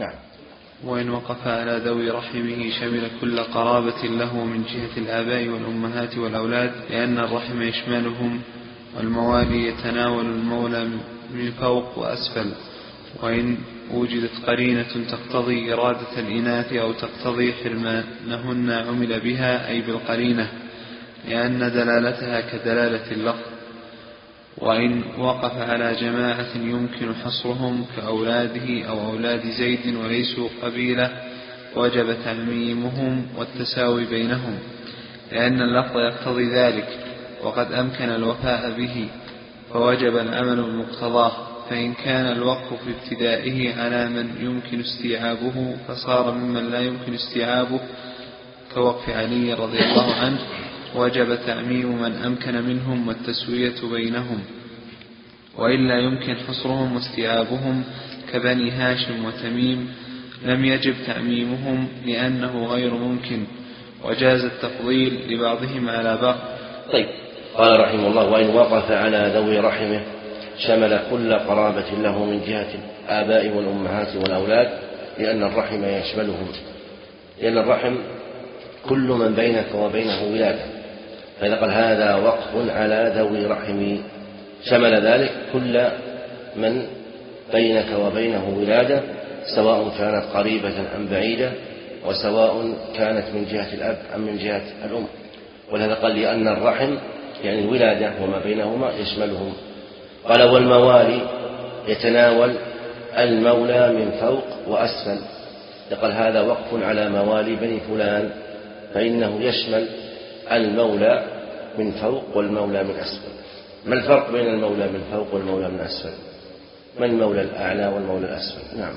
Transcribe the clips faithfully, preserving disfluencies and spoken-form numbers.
نعم. وإن وقف على ذوي رحمه شمل كل قرابة له من جهة الآباء والأمهات والأولاد، لأن الرحم يشملهم، والموالي يتناول المولى من فوق وأسفل. وإن وجدت قرينة تقتضي إرادة الإناث أو تقتضي حرمانهن عمل بها، أي بالقرينة، لأن دلالتها كدلالة اللفظ. وإن وقف على جماعة يمكن حصرهم كأولاده أو أولاد زيد وليسوا قبيلة، وجب تعميمهم والتساوي بينهم، لأن اللفظ يقتضي ذلك، وقد أمكن الوفاء به، فوجب العمل بمقتضاه. فإن كان الوقف في ابتدائه على من يمكن استيعابه فصار ممن لا يمكن استيعابه، كوقف علي رضي الله عنه، وجب تعميم من أمكن منهم والتسوية بينهم. وإلا يمكن حصرهم واستيعابهم كبني هاشم وتميم، لم يجب تعميمهم لأنه غير ممكن، وجاز التفضيل لبعضهم على بعض. طيب، قال رحمه الله: وإن وقف على ذوي رحمه شمل كل قرابة له من جهة الآباء والأمهات والأولاد، لأن الرحم يشملهم، لأن الرحم كل من بينك وبينه ولادة. فإذا قال هذا وقف على ذوي رحمي شمل ذلك كل من بينك وبينه ولادة، سواء كانت قريبة أم بعيدة، وسواء كانت من جهة الأب أم من جهة الأم. ولهذا قال لأن الرحم يعني الولادة وما بينهما يشملهم. قال: والموالي يتناول المولى من فوق وأسفل. قال هذا وقف على موالي بني فلان، فإنه يشمل المولى من فوق والمولى من أسفل. ما الفرق بين المولى من فوق والمولى من أسفل؟ ما المولى الأعلى والمولى الأسفل؟ نعم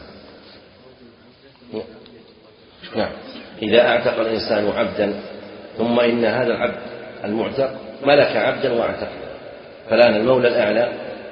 نعم إذا أعتق الإنسان عبدا ثم إن هذا العبد المعتق ملك عبدا واعتق، فالآن المولى الأعلى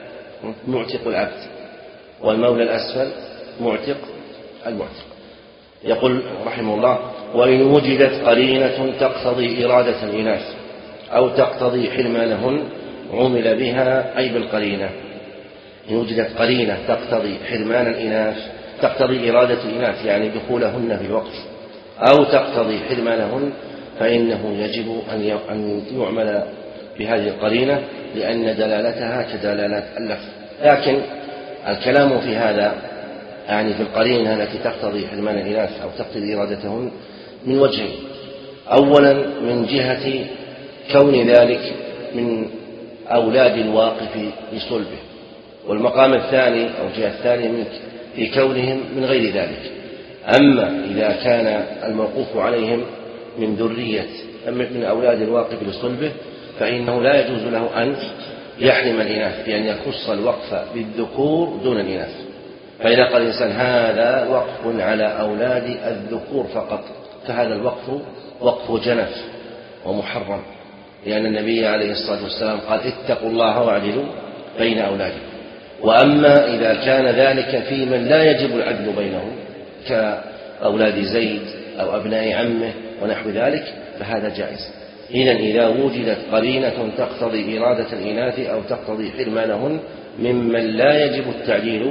معتق العبد، والمولى الأسفل معتق المعتق. يقول رحمه الله: وإن وجدت قرينة تقتضي إرادة الإناث أو تقتضي حرمانهن عمل بها، أي بالقرينة. إن وجدت قرينة تقتضي حرمان الإناث، تقتضي إرادة الإناث يعني دخولهن في الوقت، أو تقتضي حرمانهن، فإنه يجب أن يعمل بهذه القرينة، لأن دلالتها كدلالة اللفظ. لكن الكلام في هذا يعني في القرينة التي تقتضي حرمان الإناث أو تقتضي إرادتهن من وجهين: أولا من جهة كون ذلك من أولاد الواقف لصلبه، والمقام الثاني أو الجهة الثانية من في كونهم من غير ذلك. أما إذا كان الموقوف عليهم من ذرية من أولاد الواقف لصلبه، فإنه لا يجوز له أن يحرم الإناث بأن يخص الوقف بالذكور دون الإناث. فإذا قال الإنسان هذا وقف على أولاد الذكور فقط، فهذا الوقف وقف جنف ومحرم، لأن النبي عليه الصلاة والسلام قال: اتقوا الله واعدلوا بين أولادكم. وأما إذا كان ذلك في من لا يجب العدل بينهم كأولاد زيد أو أبناء عمه ونحو ذلك، فهذا جائز. إذن إذا وجدت قرينة تقتضي إرادة الإناث أو تقتضي حرمانهن ممن لا يجب التعديل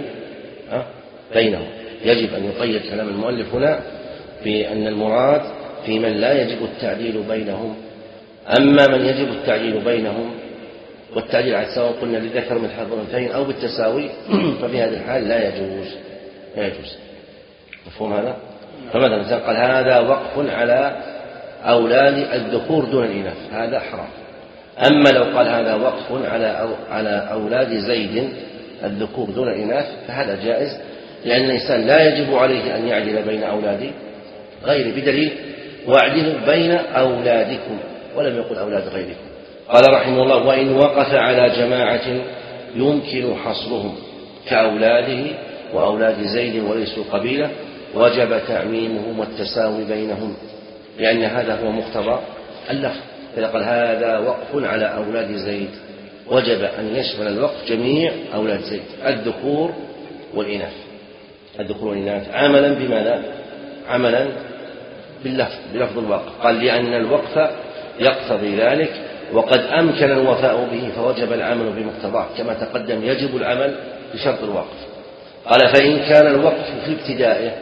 بينهم، يجب أن يقيد كلام المؤلف هنا بأن المراد في من لا يجب التعديل بينهم. أما من يجب التعديل بينهم، والتعديل على سواء قلنا للذكر من حظ الأنثيين أو بالتساوي، ففي هذه الحال لا يجوز لا يجوز مفهوم هذا؟ فمثلا قال هذا وقف على أولاد الذكور دون الإناث، هذا حرام. أما لو قال هذا وقف على أو على أولاد زيد الذكور دون الإناث، فهذا جائز، لأن الإنسان لا يجب عليه أن يعدل بين أولاد غيره، بدليل: واعدلوا بين أولادكم، ولم يقل أولاد غيركم. قال رحمه الله: وإن وقف على جماعة يمكن حصرهم كأولاده وأولاد زيد وليسوا قبيلة، وجب تعميمهم والتساوي بينهم، لأن هذا هو مقتضى اللفظ. إذا قال هذا وقف على أولاد زيد، وجب أن يشمل الوقف جميع أولاد زيد الذكور والإناث الذكور والإناث عملا بماذا؟ عملا باللفظ بلفظ الوقف. قال: لأن الوقف يقتضي ذلك، وقد أمكن الوفاء به، فوجب العمل بمقتضاه، كما تقدم يجب العمل بشرط الوقف. قال: فإن كان الوقف في ابتدائه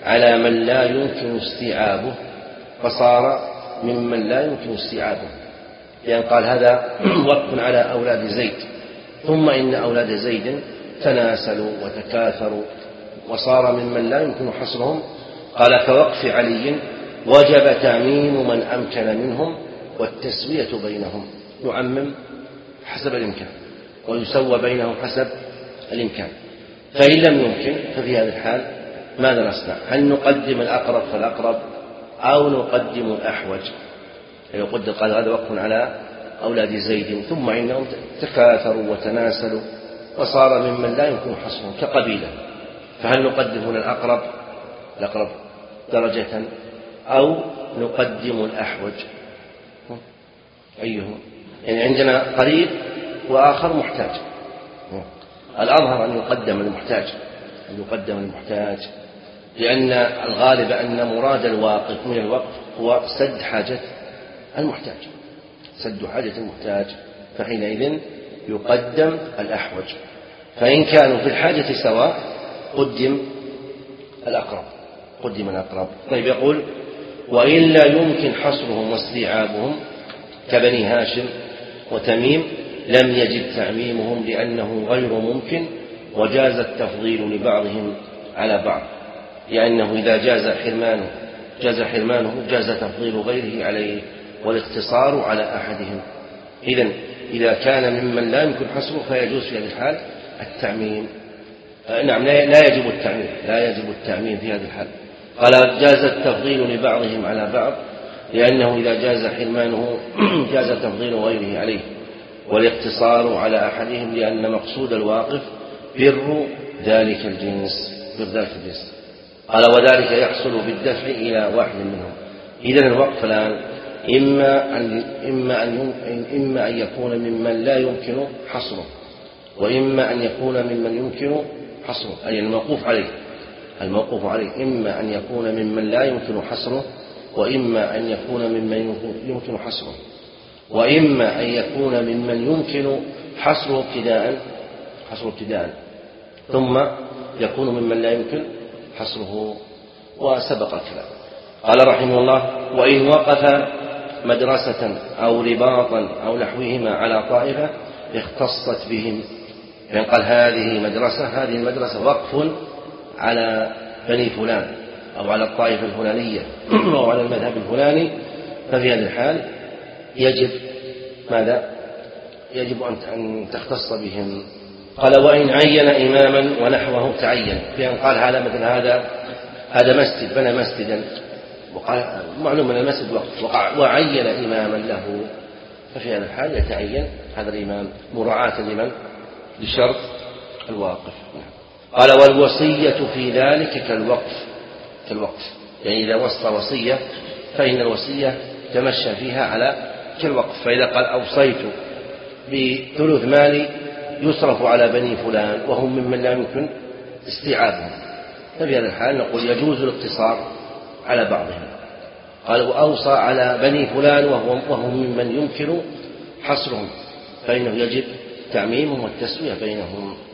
على من لا يمكن استيعابه فصار ممن لا يمكن استيعابه، لأن قال هذا وقف على أولاد زيد، ثم إن أولاد زيد تناسلوا وتكاثروا وصار ممن لا يمكن حصرهم. قال كوقف علي وجب تعميم من أمكن منهم والتسوية بينهم، يعمم حسب الإمكان ويسوى بينهم حسب الإمكان. فإن لم يمكن ففي هذا الحال ماذا نصنع؟ هل نقدم الأقرب فالأقرب أو نقدم الأحوج؟ لو قد قال هذا وقف على أولاد زيد ثم إنهم تكاثروا وتناسلوا وصار ممن لا يمكن حصرهم كقبيلة، فهل نقدم هنا الأقرب الأقرب درجة أو نقدم الأحوج؟ أيهم؟ يعني عندنا قريب وآخر محتاج، الأظهر أن يقدم المحتاج أن يقدم المحتاج لأن الغالب أن مراد الواقف من الوقف هو سد حاجة المحتاج سد حاجة المحتاج فحينئذ يقدم الأحوج. فإن كانوا في الحاجة سواء قدم الأقرب قدم الأقرب. طيب يقول وإن لا يمكن حصرهم واستيعابهم كبني هاشم وتميم لم يجب تعميمهم لأنه غير ممكن وجاز التفضيل لبعضهم على بعض، لأنه إذا جاز حرمانه جاز حرمانه جاز تفضيل غيره عليه والاقتصار على أحدهم. إذن إذا كان ممن لا يمكن حصره فيجوز في هذه الحال التعميم. نعم لا يجب التعميم لا يجب التعميم في هذه الحال. قال جاز التفضيل لبعضهم على بعض لأنه إذا جاز حرمانه جاز تفضيل غيره عليه والاقتصار على أحدهم لأن مقصود الواقف بر ذلك الجنس بر ذلك الجنس. قال وذلك يحصل بالدفع إلى واحد منهم. إذن الوقف الآن إما أن إما أن إما أن يكون ممن لا يمكن حصره وإما أن يكون ممن يمكن حصره، أي الموقوف عليه الموقوف عليه إما أن يكون ممن لا يمكن حصره وإما أن يكون ممن يمكن حصره وإما أن يكون ممن يمكن حصره ابتداء حصره ابتداء ثم يكون ممن لا يمكن حصره. وسبق الكلام. قال رحمه الله وإن وقف مدرسة أو رباطا أو نحوهما على طائفة اختصت بهم، يعني قال هذه مدرسة هذه المدرسة وقف على بني فلان أو على الطائفة الفلانية أو على المذهب الفلاني، ففي هذه الحال يجب ماذا؟ يجب أن تختص بهم. قال وإن عين إماما ونحوه تعين، بأن قال هذا مثل هذا هذا مسجد بنى مسجدا وقال معلوم أن المسجد وقف وعين إماما له، ففي هذا الحال يتعين هذا الإمام مراعاة لمن؟ لشرط الواقف. قال والوصية في ذلك كالوقف كالوقف يعني إذا وصى وصية فإن الوصية تمشى فيها على كالوقف. فإذا قال أوصيت بثلث مالي يصرف على بني فلان وهم ممن لا يمكن استيعابهم، ففي هذا الحال نقول يجوز الاقتصار على بعضهم. قال وأوصى على بني فلان وهم ممن يمكن حصرهم فإنه يجب تعميمهم والتسوية بينهم.